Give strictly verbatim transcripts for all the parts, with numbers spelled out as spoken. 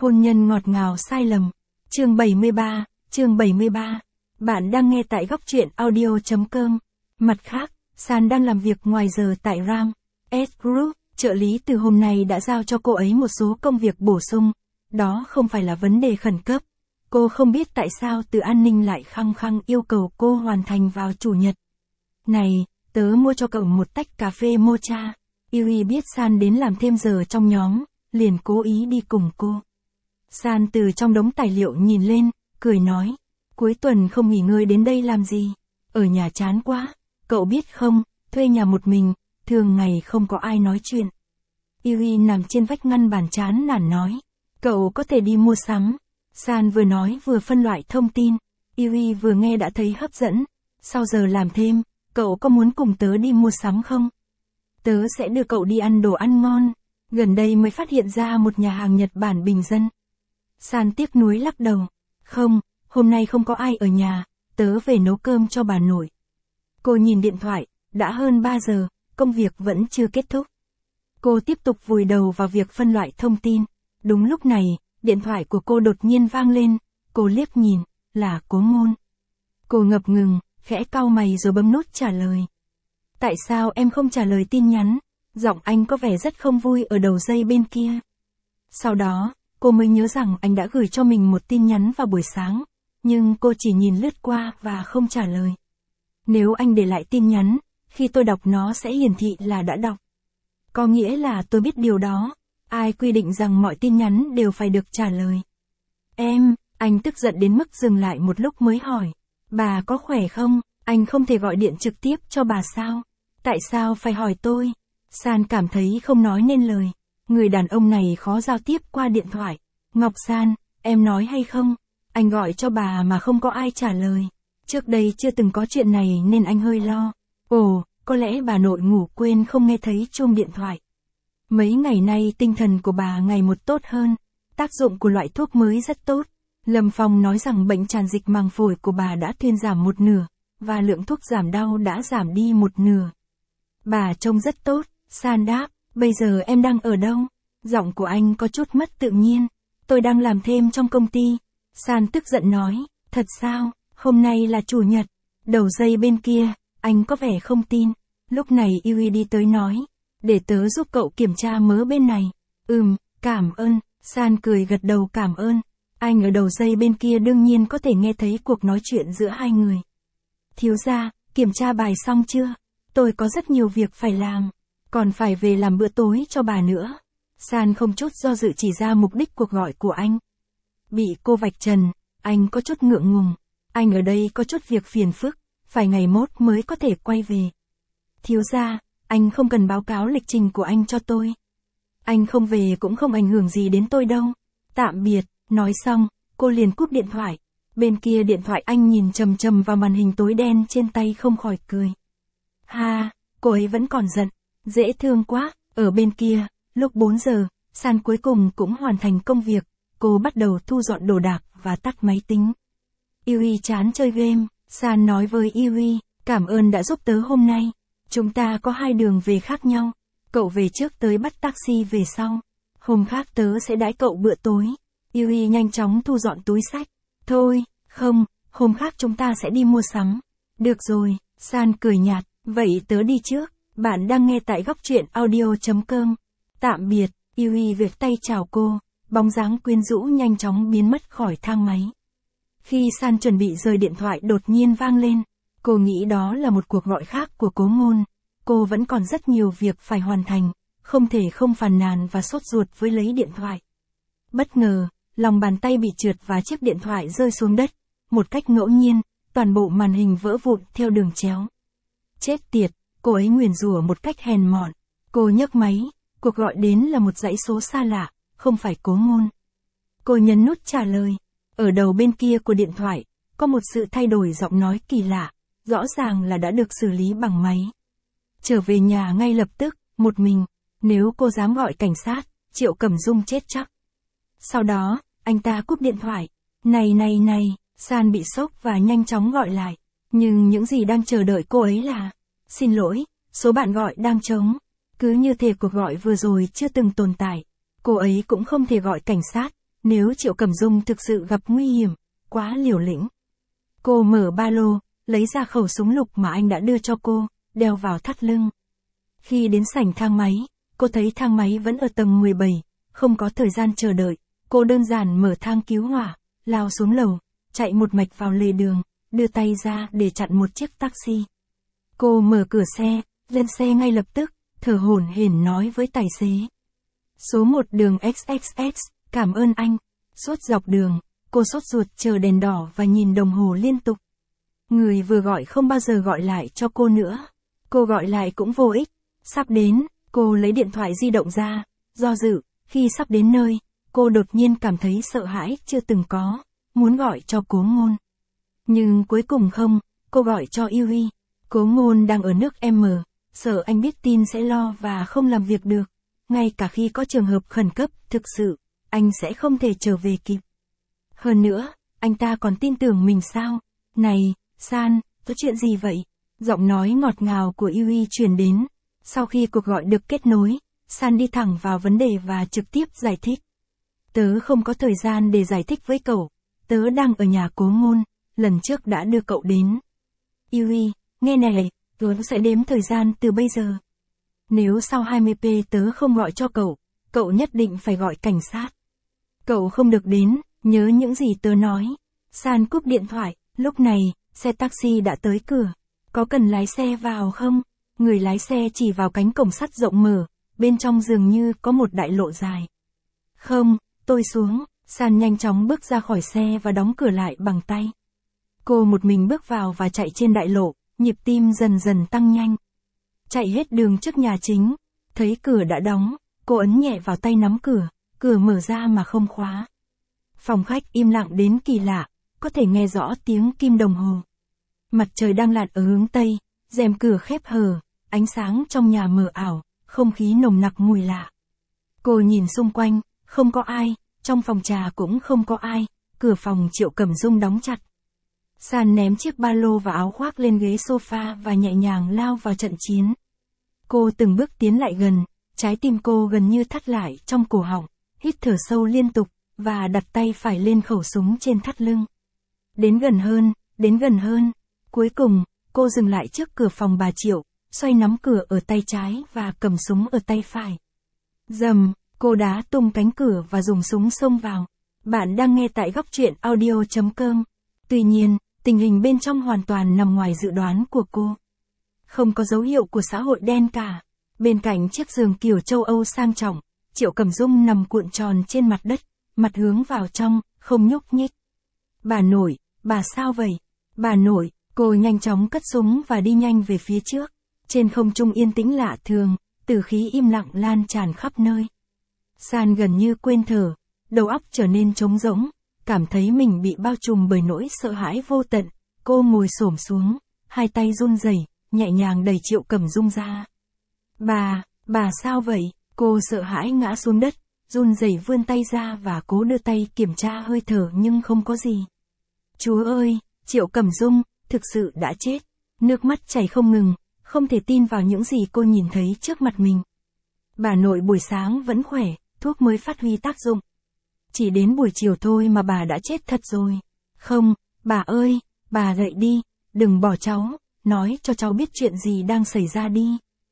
Hôn nhân ngọt ngào sai lầm. Chương bảy mươi ba, chương bảy mươi ba. Bạn đang nghe tại góc truyện audio chấm com. Mặt khác, San đang làm việc ngoài giờ tại Ram S Group, trợ lý từ hôm nay đã giao cho cô ấy một số công việc bổ sung. Đó không phải là vấn đề khẩn cấp. Cô không biết tại sao từ an ninh lại khăng khăng yêu cầu cô hoàn thành vào chủ nhật. Này, tớ mua cho cậu một tách cà phê mocha. Yui biết San đến làm thêm giờ trong nhóm, liền cố ý đi cùng cô. San từ trong đống tài liệu nhìn lên, cười nói, cuối tuần không nghỉ ngơi đến đây làm gì? Ở nhà chán quá, cậu biết không, thuê nhà một mình, thường ngày không có ai nói chuyện. Yui nằm trên vách ngăn bàn chán nản nói, cậu có thể đi mua sắm. San vừa nói vừa phân loại thông tin, Yui vừa nghe đã thấy hấp dẫn. Sau giờ làm thêm, cậu có muốn cùng tớ đi mua sắm không? Tớ sẽ đưa cậu đi ăn đồ ăn ngon. Gần đây mới phát hiện ra một nhà hàng Nhật Bản bình dân. San tiếc nuối lắc đầu. Không, hôm nay không có ai ở nhà, tớ về nấu cơm cho bà nội. Cô nhìn điện thoại, đã hơn ba giờ, công việc vẫn chưa kết thúc. Cô tiếp tục vùi đầu vào việc phân loại thông tin. Đúng lúc này, điện thoại của cô đột nhiên vang lên, cô liếc nhìn, là Cố Ngôn. Cô ngập ngừng, khẽ cau mày rồi bấm nút trả lời. Tại sao em không trả lời tin nhắn? Giọng anh có vẻ rất không vui ở đầu dây bên kia. Sau đó, cô mới nhớ rằng anh đã gửi cho mình một tin nhắn vào buổi sáng, nhưng cô chỉ nhìn lướt qua và không trả lời. Nếu anh để lại tin nhắn, khi tôi đọc nó sẽ hiển thị là đã đọc. Có nghĩa là tôi biết điều đó. Ai quy định rằng mọi tin nhắn đều phải được trả lời? Em, anh tức giận đến mức dừng lại một lúc mới hỏi. Bà có khỏe không? Anh không thể gọi điện trực tiếp cho bà sao? Tại sao phải hỏi tôi? San cảm thấy không nói nên lời. Người đàn ông này khó giao tiếp qua điện thoại. Ngọc San, em nói hay không? Anh gọi cho bà mà không có ai trả lời. Trước đây chưa từng có chuyện này nên anh hơi lo. Ồ, có lẽ bà nội ngủ quên không nghe thấy chuông điện thoại. Mấy ngày nay tinh thần của bà ngày một tốt hơn. Tác dụng của loại thuốc mới rất tốt. Lâm Phong nói rằng bệnh tràn dịch màng phổi của bà đã thuyên giảm một nửa, và lượng thuốc giảm đau đã giảm đi một nửa. Bà trông rất tốt. San đáp, bây giờ em đang ở đâu? Giọng của anh có chút mất tự nhiên. Tôi đang làm thêm trong công ty. San tức giận nói, thật sao, hôm nay là chủ nhật. Đầu dây bên kia, anh có vẻ không tin. Lúc này Yui đi tới nói, để tớ giúp cậu kiểm tra mớ bên này. Ừm, cảm ơn. San cười gật đầu cảm ơn. Anh ở đầu dây bên kia đương nhiên có thể nghe thấy cuộc nói chuyện giữa hai người. Thiếu gia, kiểm tra bài xong chưa? Tôi có rất nhiều việc phải làm. Còn phải về làm bữa tối cho bà nữa. San không chút do dự chỉ ra mục đích cuộc gọi của anh. Bị cô vạch trần, anh có chút ngượng ngùng. Anh ở đây có chút việc phiền phức, phải ngày mốt mới có thể quay về. Thiếu gia, anh không cần báo cáo lịch trình của anh cho tôi. Anh không về cũng không ảnh hưởng gì đến tôi đâu. Tạm biệt, nói xong, cô liền cúp điện thoại. Bên kia điện thoại anh nhìn chầm chầm vào màn hình tối đen trên tay không khỏi cười. Ha, cô ấy vẫn còn giận. Dễ thương quá. Ở bên kia, lúc bốn giờ, San cuối cùng cũng hoàn thành công việc. Cô bắt đầu thu dọn đồ đạc và tắt máy tính. Yui chán chơi game. San nói với Yui, cảm ơn đã giúp tớ hôm nay. Chúng ta có hai đường về khác nhau. Cậu về trước tới bắt taxi về sau. Hôm khác tớ sẽ đãi cậu bữa tối. Yui nhanh chóng thu dọn túi xách. Thôi, không, hôm khác chúng ta sẽ đi mua sắm. Được rồi, San cười nhạt, vậy tớ đi trước. Bạn đang nghe tại góc truyện audio chấm com. Tạm biệt. Yui vệt tay chào cô. Bóng dáng quyến rũ nhanh chóng biến mất khỏi thang máy. Khi San chuẩn bị rời điện thoại đột nhiên vang lên. Cô nghĩ đó là một cuộc gọi khác của Cố Ngôn. Cô vẫn còn rất nhiều việc phải hoàn thành, không thể không phàn nàn và sốt ruột với lấy điện thoại. Bất ngờ, lòng bàn tay bị trượt và chiếc điện thoại rơi xuống đất. Một cách ngẫu nhiên, toàn bộ màn hình vỡ vụn theo đường chéo. Chết tiệt, cô ấy nguyền rủa một cách hèn mọn. Cô nhấc máy, cuộc gọi đến là một dãy số xa lạ, không phải Cố Ngôn. Cô nhấn nút trả lời. Ở đầu bên kia của điện thoại, có một sự thay đổi giọng nói kỳ lạ, rõ ràng là đã được xử lý bằng máy. Trở về nhà ngay lập tức, một mình, nếu cô dám gọi cảnh sát, Triệu Cẩm Dung chết chắc. Sau đó, anh ta cúp điện thoại. Này này này, San bị sốc và nhanh chóng gọi lại. Nhưng những gì đang chờ đợi cô ấy là, xin lỗi, số bạn gọi đang trống. Cứ như thể cuộc gọi vừa rồi chưa từng tồn tại. Cô ấy cũng không thể gọi cảnh sát, Nếu Triệu Cẩm Dung thực sự gặp nguy hiểm, quá liều lĩnh. Cô mở ba lô, lấy ra khẩu súng lục mà anh đã đưa cho cô, đeo vào thắt lưng. Khi đến sảnh thang máy, cô thấy thang máy vẫn ở tầng mười bảy, không có thời gian chờ đợi, cô đơn giản mở thang cứu hỏa, lao xuống lầu, chạy một mạch vào lề đường, đưa tay ra để chặn một chiếc taxi. Cô mở cửa xe, lên xe ngay lập tức, thở hổn hển nói với tài xế. Số một đường ích ích ích, cảm ơn anh. Suốt dọc đường, cô sốt ruột chờ đèn đỏ và nhìn đồng hồ liên tục. Người vừa gọi không bao giờ gọi lại cho cô nữa. Cô gọi lại cũng vô ích. Sắp đến, cô lấy điện thoại di động ra, do dự, khi sắp đến nơi, cô đột nhiên cảm thấy sợ hãi chưa từng có, muốn gọi cho Cố Ngôn. Nhưng cuối cùng không, cô gọi cho Yuri. Cố Ngôn đang ở nước M, sợ anh biết tin sẽ lo và không làm việc được. Ngay cả khi có trường hợp khẩn cấp, thực sự, anh sẽ không thể trở về kịp. Hơn nữa, anh ta còn tin tưởng mình sao? Này, San, có chuyện gì vậy? Giọng nói ngọt ngào của Yuri truyền đến. Sau khi cuộc gọi được kết nối, San đi thẳng vào vấn đề và trực tiếp giải thích. Tớ không có thời gian để giải thích với cậu. Tớ đang ở nhà Cố Ngôn, lần trước đã đưa cậu đến. Yuri, nghe này, tớ sẽ đếm thời gian từ bây giờ. Nếu sau hai mươi phút tớ không gọi cho cậu, cậu nhất định phải gọi cảnh sát. Cậu không được đến, nhớ những gì tớ nói. San cúp điện thoại, lúc này, xe taxi đã tới cửa. Có cần lái xe vào không? Người lái xe chỉ vào cánh cổng sắt rộng mở, bên trong dường như có một đại lộ dài. Không, tôi xuống. San nhanh chóng bước ra khỏi xe và đóng cửa lại bằng tay. Cô một mình bước vào và chạy trên đại lộ, nhịp tim dần dần tăng nhanh. Chạy hết đường trước nhà chính, thấy cửa đã đóng, cô ấn nhẹ vào tay nắm cửa, cửa mở ra mà không khóa. Phòng khách im lặng đến kỳ lạ, có thể nghe rõ tiếng kim đồng hồ. Mặt trời đang lặn ở hướng Tây, rèm cửa khép hờ, ánh sáng trong nhà mờ ảo, không khí nồng nặc mùi lạ. Cô nhìn xung quanh, không có ai, trong phòng trà cũng không có ai, cửa phòng Triệu Cẩm Dung đóng chặt. San ném chiếc ba lô và áo khoác lên ghế sofa và nhẹ nhàng lao vào trận chiến. Cô từng bước tiến lại gần, trái tim cô gần như thắt lại trong cổ họng, hít thở sâu liên tục, và đặt tay phải lên khẩu súng trên thắt lưng. Đến gần hơn, đến gần hơn. Cuối cùng, cô dừng lại trước cửa phòng bà Triệu, xoay nắm cửa ở tay trái và cầm súng ở tay phải. Rầm, cô đá tung cánh cửa và dùng súng xông vào. Bạn đang nghe tại góc truyện audio chấm com. Tuy nhiên, tình hình bên trong hoàn toàn nằm ngoài dự đoán của cô. Không có dấu hiệu của xã hội đen cả. Bên cạnh chiếc giường kiểu châu Âu sang trọng, Triệu Cẩm Dung nằm cuộn tròn trên mặt đất, mặt hướng vào trong, không nhúc nhích. Bà nội, bà sao vậy? Bà nội, cô nhanh chóng cất súng và đi nhanh về phía trước. Trên không trung yên tĩnh lạ thường, tử khí im lặng lan tràn khắp nơi. San gần như quên thở, đầu óc trở nên trống rỗng, cảm thấy mình bị bao trùm bởi nỗi sợ hãi vô tận. Cô ngồi xổm xuống, hai tay run rẩy, nhẹ nhàng đẩy Triệu Cẩm Dung ra. Bà, bà sao vậy? Cô sợ hãi ngã xuống đất, run rẩy vươn tay ra và cố đưa tay kiểm tra hơi thở nhưng không có gì. Chúa ơi, Triệu Cẩm Dung, thực sự đã chết. Nước mắt chảy không ngừng, không thể tin vào những gì cô nhìn thấy trước mặt mình. Bà nội buổi sáng vẫn khỏe, thuốc mới phát huy tác dụng. Chỉ đến buổi chiều thôi mà bà đã chết thật rồi. Không, bà ơi, bà dậy đi, đừng bỏ cháu, nói cho cháu biết chuyện gì đang xảy ra đi.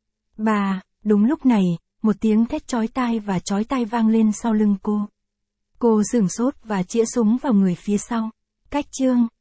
Bà, đúng lúc này, một tiếng thét chói tai và chói tai vang lên sau lưng cô. Cô sửng sốt và chĩa súng vào người phía sau. Cách chương